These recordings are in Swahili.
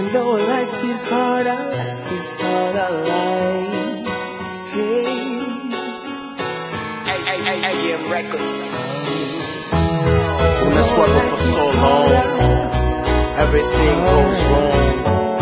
Even though life is hard, our life is hard, our life. Hey, AM Records. when I struggle for so long, everything goes wrong.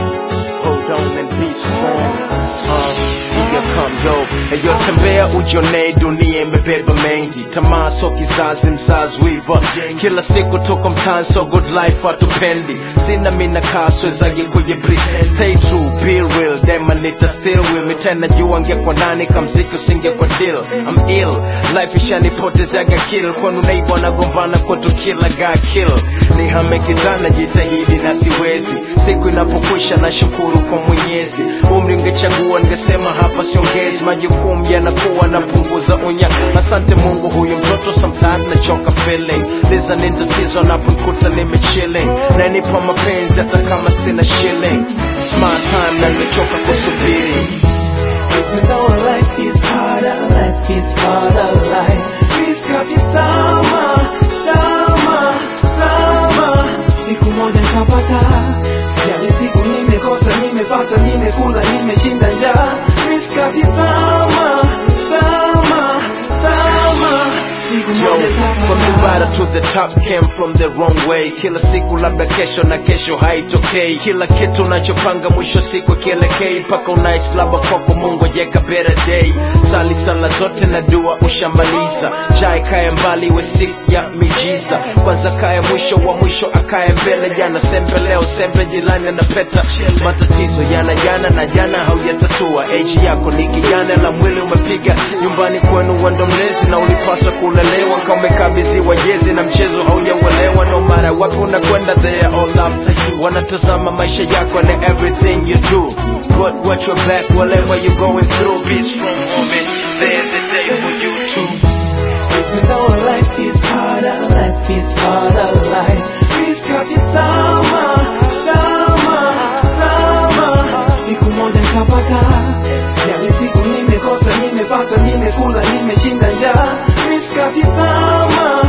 Hold on and be strong. Here come yo, eyo tembea ujone, dunia imebeba mengi. Tamaa so kizazi, mzazi wiva. Kila siku tuko mtaani, so good life hatupendi. Sina mina kaso ezagi kwenye breathe. Stay true, be real, dema nita still will. Mitena jua ngekwa nani, kamziki usingekwa deal. I'm ill, life ishanipotezaga kill. Kwanu neighbor nagombana kwetu kila got kill. Nihame kitana jitahidi na siwezi. Siku inapokwisha na shukuru kwa Mwenyezi. Umri ngechagua ningesema hapa siongezi. Majukumu yanakuwa napunguza unya. Asante Mungu, huyu mtoto sometimes nachoka feeling. Liza ni tatizo naponikuta nimechilling. Nanipa mapenzi hata kama sina shilling. Smart time na nimechoka kusubiri. Even though life is hard, life is hard, life. Miskati tama, tama, tama. Siku moja nitapata. Sijali siku nimekosa, nimepata, nimekula, nimeshinda njaa. Miskati tama, tama, tama. Siku moja nitapata. From the bottom to the top came from the wrong way. Kila siku labda kesho na kesho haitokei. Kila kitu unachopanga mwisho siku kielekei. Paka unaice labda kwako Mungu jeka better day. Sali sala zote na dua ushamaliza. Jai kaya mbali we siku ya mijiza. Kwanza kaya mwisho wa mwisho akaya mbele. Jana sembe leo sembe jilani na peta. Matatizo yana na jana haujatatua. Age yako ni kijana la mwili umepiga. Nyumbani kwenu wando mlezi na ulipaswa kulelewa. Kama umekabidhiwa jezi na mchezo haujauelewa. No matter wapi unakwenda they are all after you. Wanatazama maisha yako and everything you do. But watch your back whatever you're going through. Be strong woman, there's a day for you too. Even though life is hard, life is hard, life. Miskati tama, tama, tama. Siku moja nitapata. Sijali siku nimekosa, nimepata, nimekula, nimeshinda njaa. Miskati tama,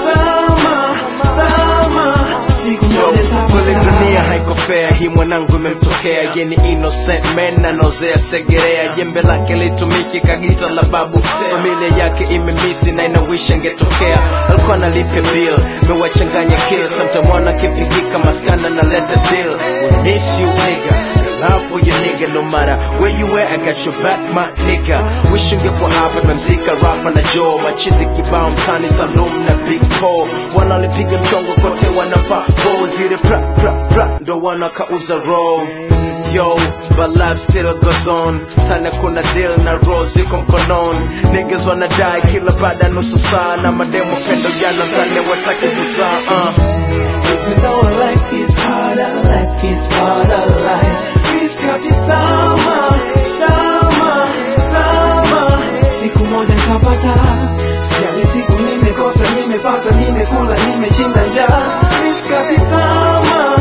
tama, tama. Siku moja nitapata. Dunia haiko fair, hii mwanangu imemtokea. Yeni innocent man na nozea segerea. Jembe lake litumiki kagita la babu. Familia yake imemisi na inawisha ngetokea. Alikuwa nalipe bill, mewachanganya kill. Sometime wana kipigika maskana na leta deal. We miss you nigga, love for your nigga. No matter where you at, I got your back my nigga. Wish ungekuwa hapa memzika Rafa na Joe. Machizi kibao mtani Salum na Big Paul. Wanalipiga mchongo kote wanafaa bow. Zile pra pra pra ndo wanakauza roll. Yo, but life still goes on. Tana kuna deal na rose iko mkononi. Niggas wanna die kila baada nusu saa. Na mademo pendo jana tane wataki kuzaa. Even though life is hard, life is hard, life. Miskati tama, tama, tama. Siku moja nitapata. Sijali siku nimekosa, nimepata, nimekula, nimeshinda njaa. Miskati tama,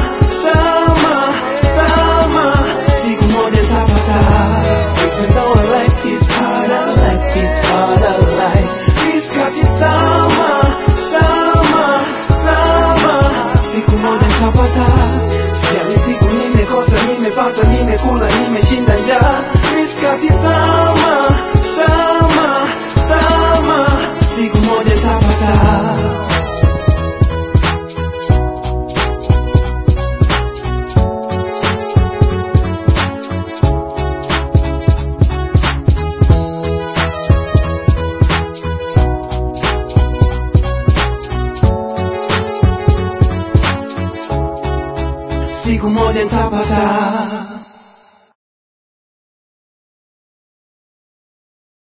tama, tama. Siku moja nitapata. Even though life is hard, life is hard, life. Miskati tama, tama, tama. Siku moja nitapata. Sijali siku nimekosa, nimepata, nimekula, nimeshinda njaa. Miskati tama, tama, tama. Siku moja nitapata. Siku moja nitapata.